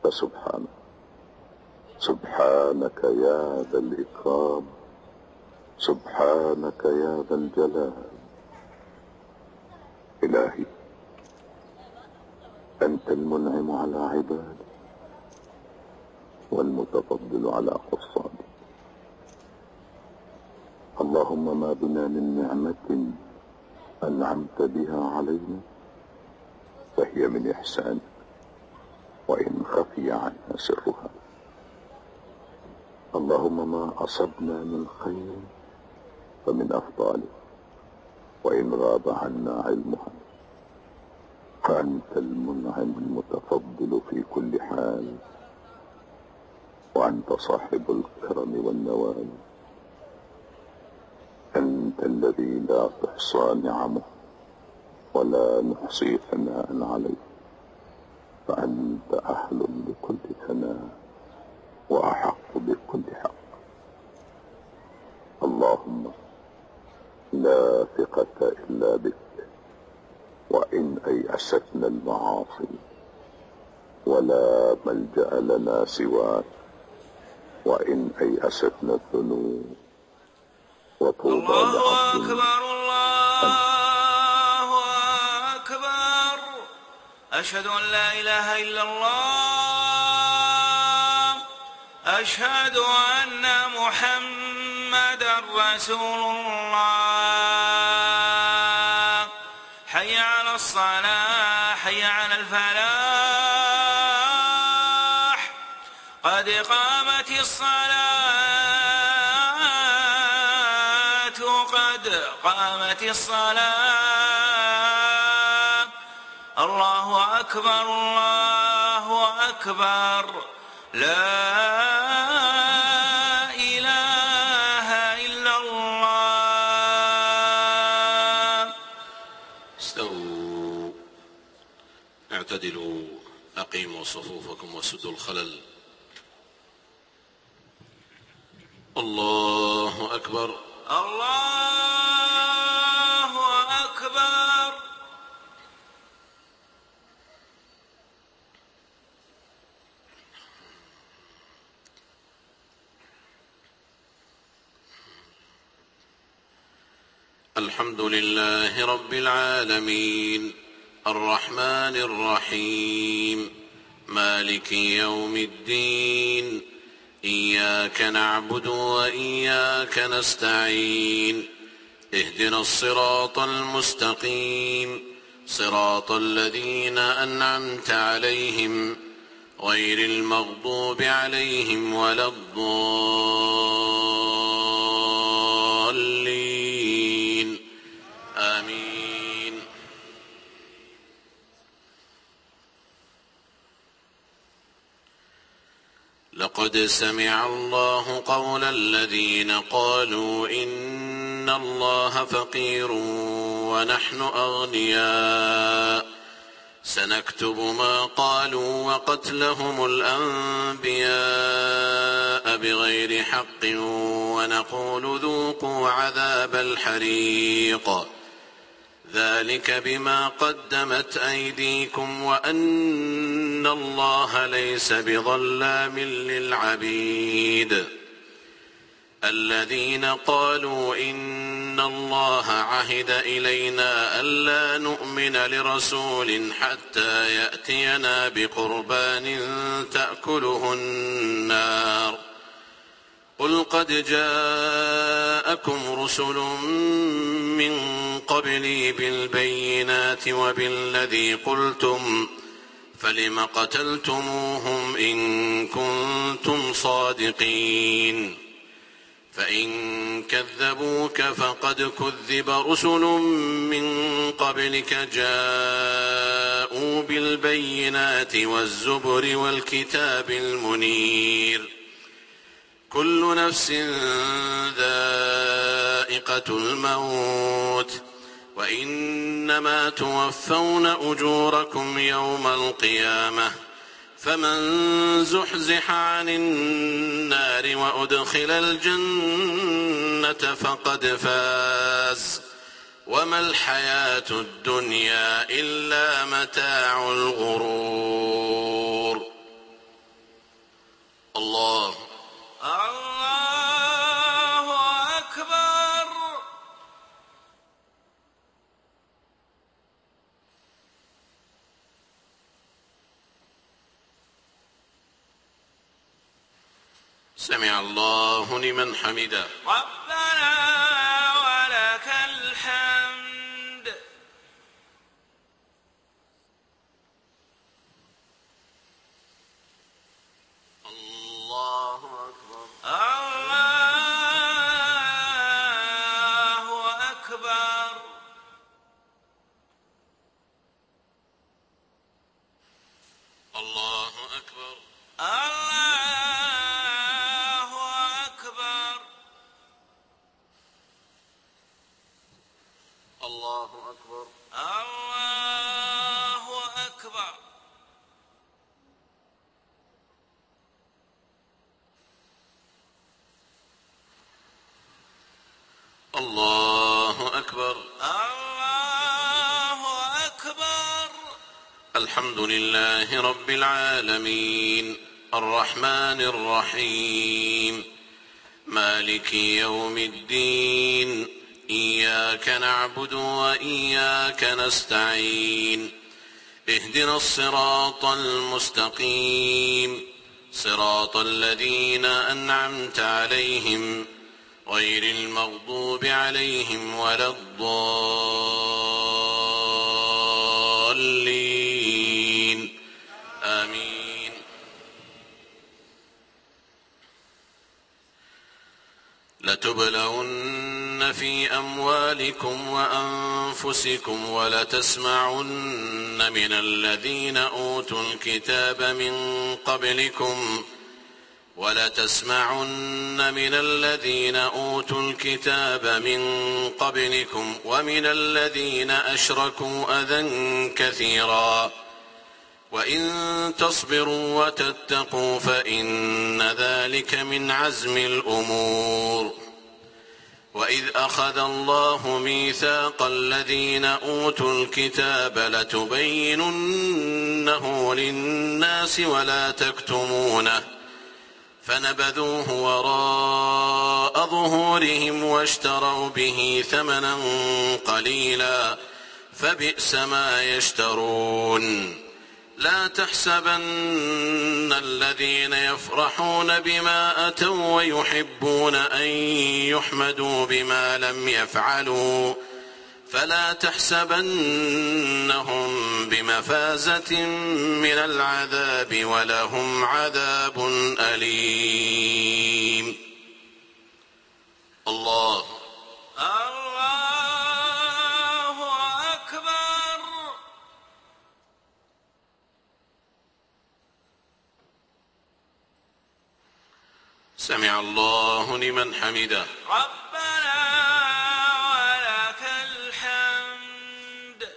فسبحانك، سبحانك يا ذا الإكرام، سبحانك يا ذا الجلال. إلهي، أنت المنعم على عبادك والمتفضل على قصادك. اللهم ما بنا من نعمة أنعمت بها علينا فهي من إحسانك، وإن خفي عنا سرها. اللهم ما أصبنا من خير فمن أفضاله، وإن غاب عنا علمها. فأنت المنعم المتفضل في كل حال، وأنت صاحب الكرم والنوال. أنت الذي لا تحصى نعمه ولا نحصي ثناء عليه، فأنت أهل لكل ثناء وأحق بكل حق. اللهم لا ثقة إلا بك، وإن أيأستنا المعاصي ولا ملجأ لنا سواك، وإن أيأستنا الذنوب وطوبى لعبد. الله أكبر، الله أكبر. أشهد أن لا إله إلا الله، أشهد أن محمدا رسول الله. حي على الصلاة، حي على الفلاح، قد قامت الصلاة، قد قامت الصلاة. الله أكبر، الله أكبر. لا إله إلا الله. استووا، اعتدلوا، أقيموا صفوفكم وسدوا الخلل. الله أكبر، الله أكبر. الحمد لله رب العالمين، الرحمن الرحيم، مالك يوم الدين. إياك نعبد وإياك نستعين، اهدنا الصراط المستقيم، صراط الذين أنعمت عليهم غير المغضوب عليهم ولا الضالين. آمين. لقد سمع الله قول الذين قالوا إن الله فقير ونحن أغنياء، سنكتب ما قالوا وقتلهم الأنبياء بغير حق، ونقول ذوقوا عذاب الحريق، ذلك بما قدمت أيديكم وأن الله ليس بظلام للعبيد. الذين قالوا إن الله عهد إلينا ألا نؤمن لرسول حتى يأتينا بقربان تأكله النار، قل قد جاءكم رسل من قبلي بالبينات وبالذي قلتم، فلم قتلتموهم إن كنتم صادقين؟ فإن كذبوك فقد كذب رسل من قبلك جاءوا بالبينات والزبر والكتاب المنير. كل نفس ذائقة الموت، وإنما توفون أجوركم يوم القيامة، فمن زحزح عن النار وأدخل الجنة فقد فاز، وما الحياة الدنيا إلا متاع الغرور. سمع الله لمن حمده. ربنا ولك الحمد. الله أكبر. الله أكبر. الله أكبر. الله أكبر. الله أكبر. الله أكبر. الله أكبر. الله أكبر. الحمد لله رب العالمين الرحمن الرحيم مالك يوم الدين إياك نعبد وإياك نستعين اهدنا الصراط المستقيم صراط الذين أنعمت عليهم غير المغضوب عليهم ولا الضالين آمين. لتبلون في أموالكم وأنفسكم ولتسمعن من الذين أوتوا الكتاب من قبلكم ومن الذين أشركوا أذى كثيرا وإن تصبروا وتتقوا فإن ذلك من عزم الأمور. وإذ أخذ الله ميثاق الذين أوتوا الكتاب لتبيننه للناس ولا تكتمونه فنبذوه وراء ظهورهم واشتروا به ثمنا قليلا فبئس ما يشترون. لا تحسبن الذين يفرحون بما أتوا ويحبون أن يحمدوا بما لم يفعلوا فلا تحسبنهم بمفازة من العذاب ولهم عذاب أليم. الله أكبر. سمع الله لمن حمده. ربنا ولك الحمد.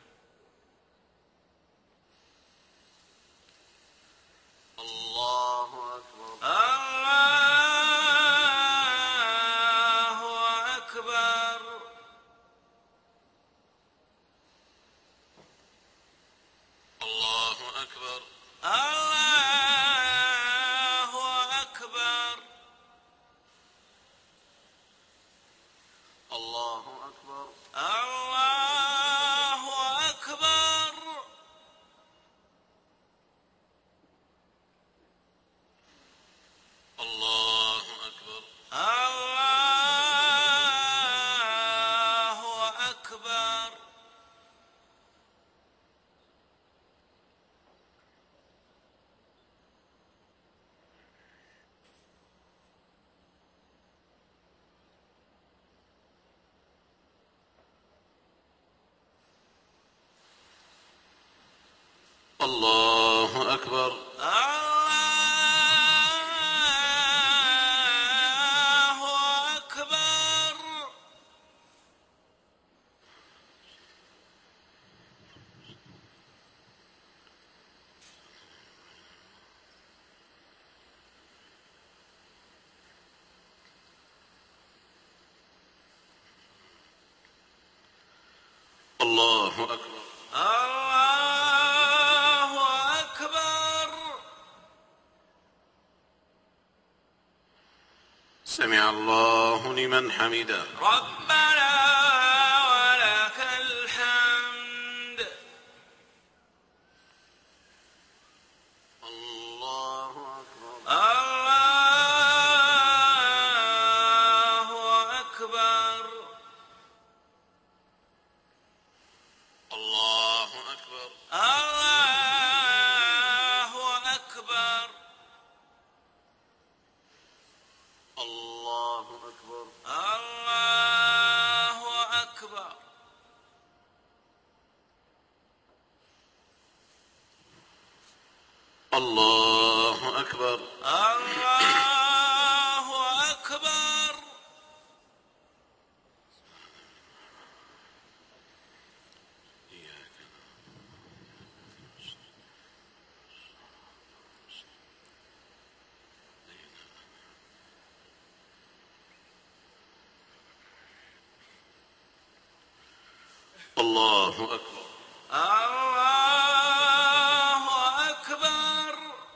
الله أكبر. الله أكبر. الله أكبر. الله أكبر. الله أكبر. الله أكبر. الله أكبر. الله أكبر. الله أكبر. الله أكبر. الله أكبر. الله أكبر. سمع الله لمن حمده. ربنا ولك الحمد. الله أكبر. الله الله أكبر. الله أكبر. الله أكبر. الله أكبر.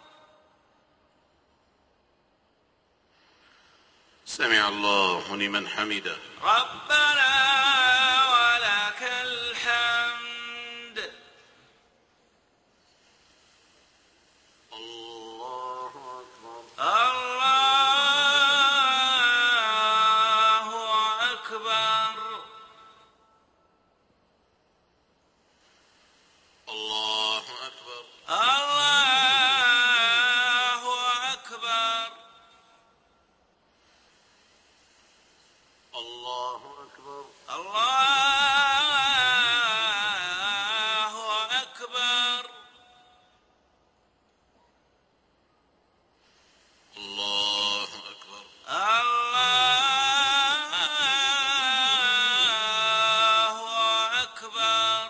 سمع الله لمن حمده. ربنا ولك الحمد. الله أكبر. الله أكبر. الله أكبر. الله أكبر. الله أكبر. الله أكبر. الله أكبر. الله أكبر.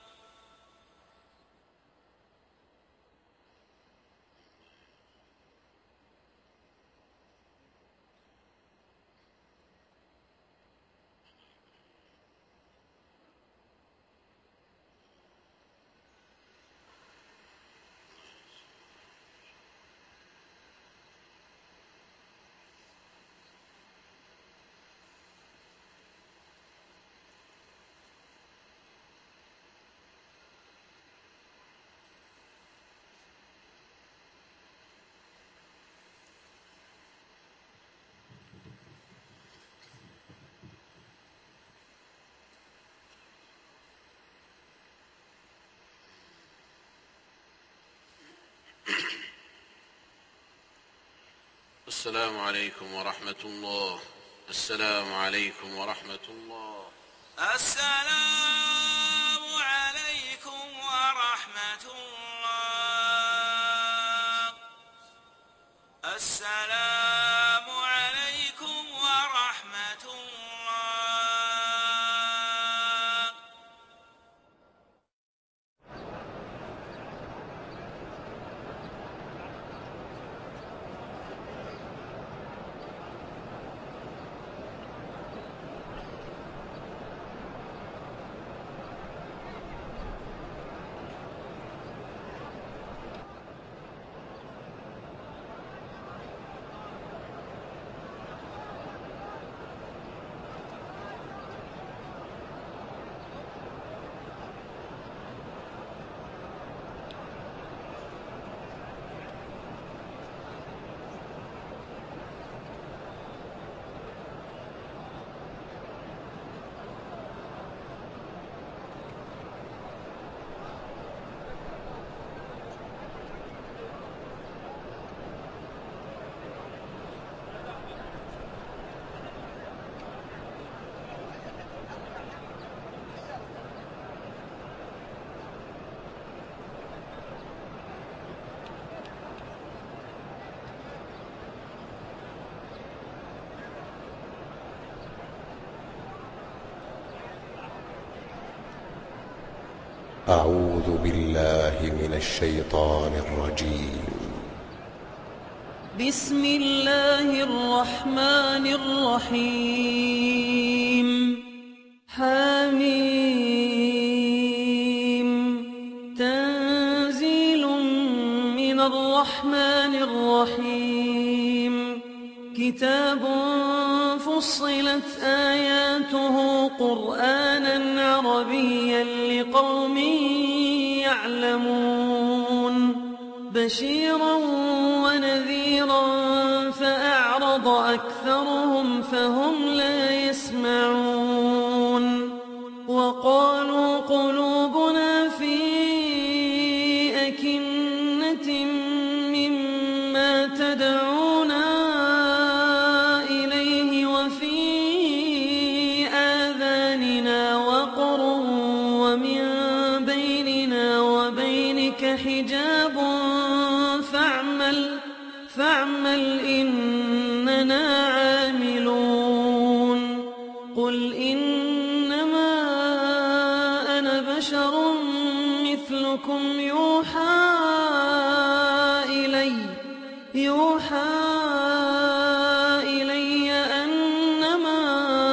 السلام عليكم ورحمة الله. السلام عليكم ورحمة الله. السلام عليكم ورحمة الله. السلام عليكم ورحمة الله. أعوذ بالله من الشيطان الرجيم. بسم الله الرحمن الرحيم. حميم. تنزيل من الرحمن الرحيم. كتاب فصلت آياته قرآنا عربيا لقوم يعلمون. بشيرا ونذيرا فأعرض أكثرهم فهم لا يسمعون. وقالوا قلوبنا في أكنة مما تدعونا إليه وفي آذاننا وقر ومن بيننا وبينك حجاب فاعمل إننا عاملون قل إنما أنا بشر مثلكم يوحى إلي أنما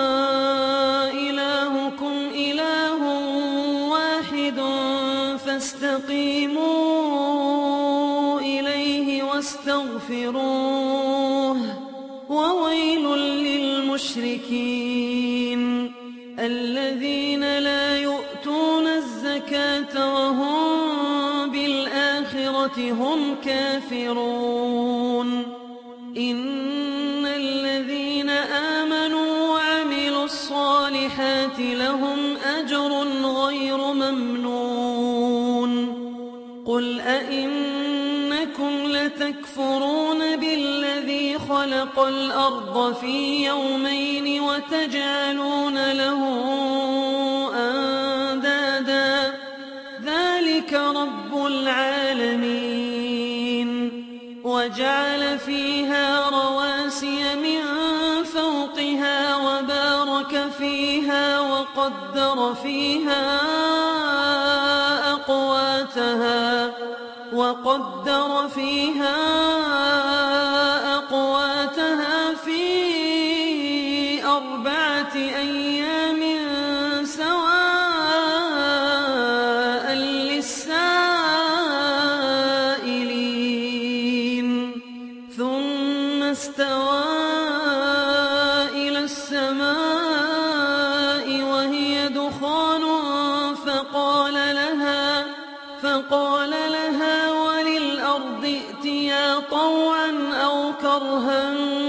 إلهكم إله واحد فاستقيموا إليه واستغفروه وويل للمشركين الذين لا يؤتون الزكاة وهم بالآخرة هم كافرون إن الذين آمنوا وعملوا الصالحات لهم أجر غير ممنون قل أئنكم لتكفرون بالذي خلق الأرض في يومين وتجعلون له أندادا ذلك رب العالمين وجعل فيها رواسي من فوقها وبارك فيها وقدر فيها أقواتها في 4 أيام سواء للسائلين ثم استوى إلى السماء وهي دخان فقال لها وللأرض ائتيا طوعا أو كرها